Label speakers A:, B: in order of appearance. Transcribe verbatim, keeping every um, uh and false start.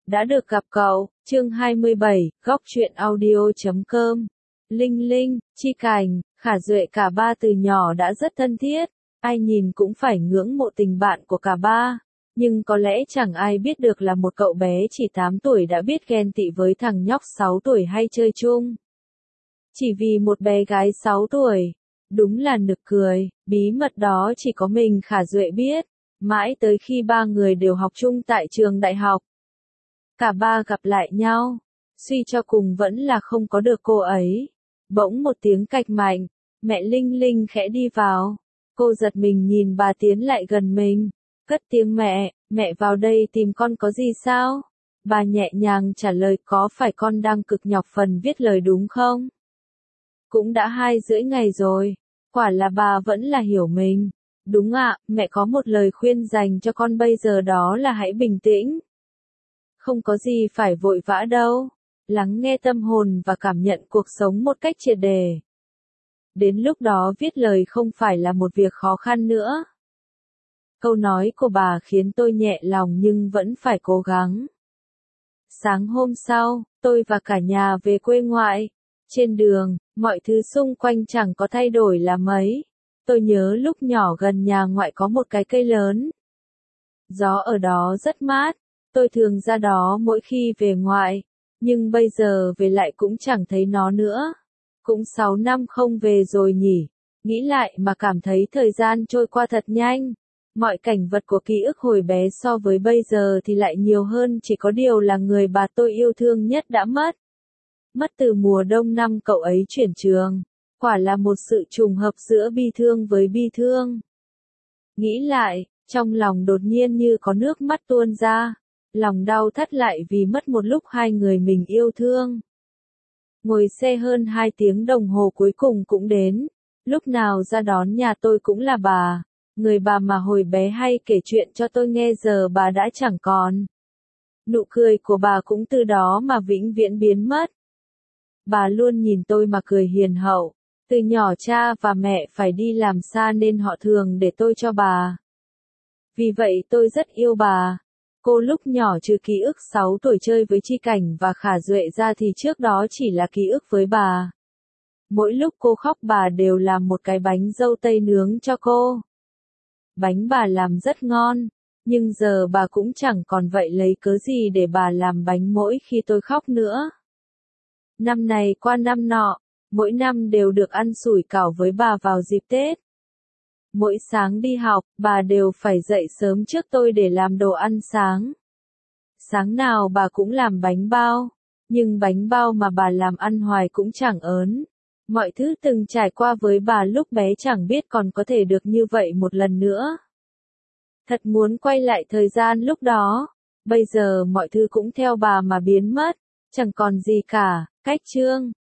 A: Đã được gặp cậu, chương hai mươi bảy, góc truyện audio chấm com. Linh Linh, Chi Cảnh, Khả Duệ cả ba từ nhỏ đã rất thân thiết, ai nhìn cũng phải ngưỡng mộ tình bạn của cả ba. Nhưng có lẽ chẳng ai biết được là một cậu bé chỉ tám tuổi đã biết ghen tị với thằng nhóc sáu tuổi hay chơi chung. Chỉ vì một bé gái sáu tuổi. Đúng là nực cười, bí mật đó chỉ có mình Khả Duệ biết. Mãi tới khi ba người đều học chung tại trường đại học. Cả ba gặp lại nhau, suy cho cùng vẫn là không có được cô ấy. Bỗng một tiếng cạch mạnh, mẹ Linh Linh khẽ đi vào. Cô giật mình nhìn bà tiến lại gần mình, cất tiếng mẹ, mẹ vào đây tìm con có gì sao? Bà nhẹ nhàng trả lời có phải con đang cực nhọc phần viết lời đúng không? Cũng đã hai rưỡi ngày rồi, quả là bà vẫn là hiểu mình. Đúng ạ, mẹ có một lời khuyên dành cho con bây giờ đó là hãy bình tĩnh. Không có gì phải vội vã đâu. Lắng nghe tâm hồn và cảm nhận cuộc sống một cách triệt để. Đến lúc đó viết lời không phải là một việc khó khăn nữa. Câu nói của bà khiến tôi nhẹ lòng nhưng vẫn phải cố gắng. Sáng hôm sau, tôi và cả nhà về quê ngoại. Trên đường, mọi thứ xung quanh chẳng có thay đổi là mấy. Tôi nhớ lúc nhỏ gần nhà ngoại có một cái cây lớn. Gió ở đó rất mát. Tôi thường ra đó mỗi khi về ngoại, nhưng bây giờ về lại cũng chẳng thấy nó nữa. Cũng sáu năm không về rồi nhỉ. Nghĩ lại mà cảm thấy thời gian trôi qua thật nhanh. Mọi cảnh vật của ký ức hồi bé so với bây giờ thì lại nhiều hơn, chỉ có điều là người bà tôi yêu thương nhất đã mất. Mất từ mùa đông năm cậu ấy chuyển trường. Quả là một sự trùng hợp giữa bi thương với bi thương. Nghĩ lại, trong lòng đột nhiên như có nước mắt tuôn ra. Lòng đau thắt lại vì mất một lúc hai người mình yêu thương. Ngồi xe hơn hai tiếng đồng hồ cuối cùng cũng đến. Lúc nào ra đón nhà tôi cũng là bà. Người bà mà hồi bé hay kể chuyện cho tôi nghe giờ bà đã chẳng còn. Nụ cười của bà cũng từ đó mà vĩnh viễn biến mất. Bà luôn nhìn tôi mà cười hiền hậu. Từ nhỏ cha và mẹ phải đi làm xa nên họ thường để tôi cho bà. Vì vậy tôi rất yêu bà. Cô lúc nhỏ trừ ký ức sáu tuổi chơi với Chi Cảnh và Khả Duệ ra thì trước đó chỉ là ký ức với bà. Mỗi lúc cô khóc bà đều làm một cái bánh dâu tây nướng cho cô. Bánh bà làm rất ngon, nhưng giờ bà cũng chẳng còn vậy lấy cớ gì để bà làm bánh mỗi khi tôi khóc nữa. Năm này qua năm nọ, mỗi năm đều được ăn sủi cảo với bà vào dịp Tết. Mỗi sáng đi học, bà đều phải dậy sớm trước tôi để làm đồ ăn sáng. Sáng nào bà cũng làm bánh bao, nhưng bánh bao mà bà làm ăn hoài cũng chẳng ớn. Mọi thứ từng trải qua với bà lúc bé chẳng biết còn có thể được như vậy một lần nữa. Thật muốn quay lại thời gian lúc đó. Bây giờ mọi thứ cũng theo bà mà biến mất, chẳng còn gì cả. Cách chương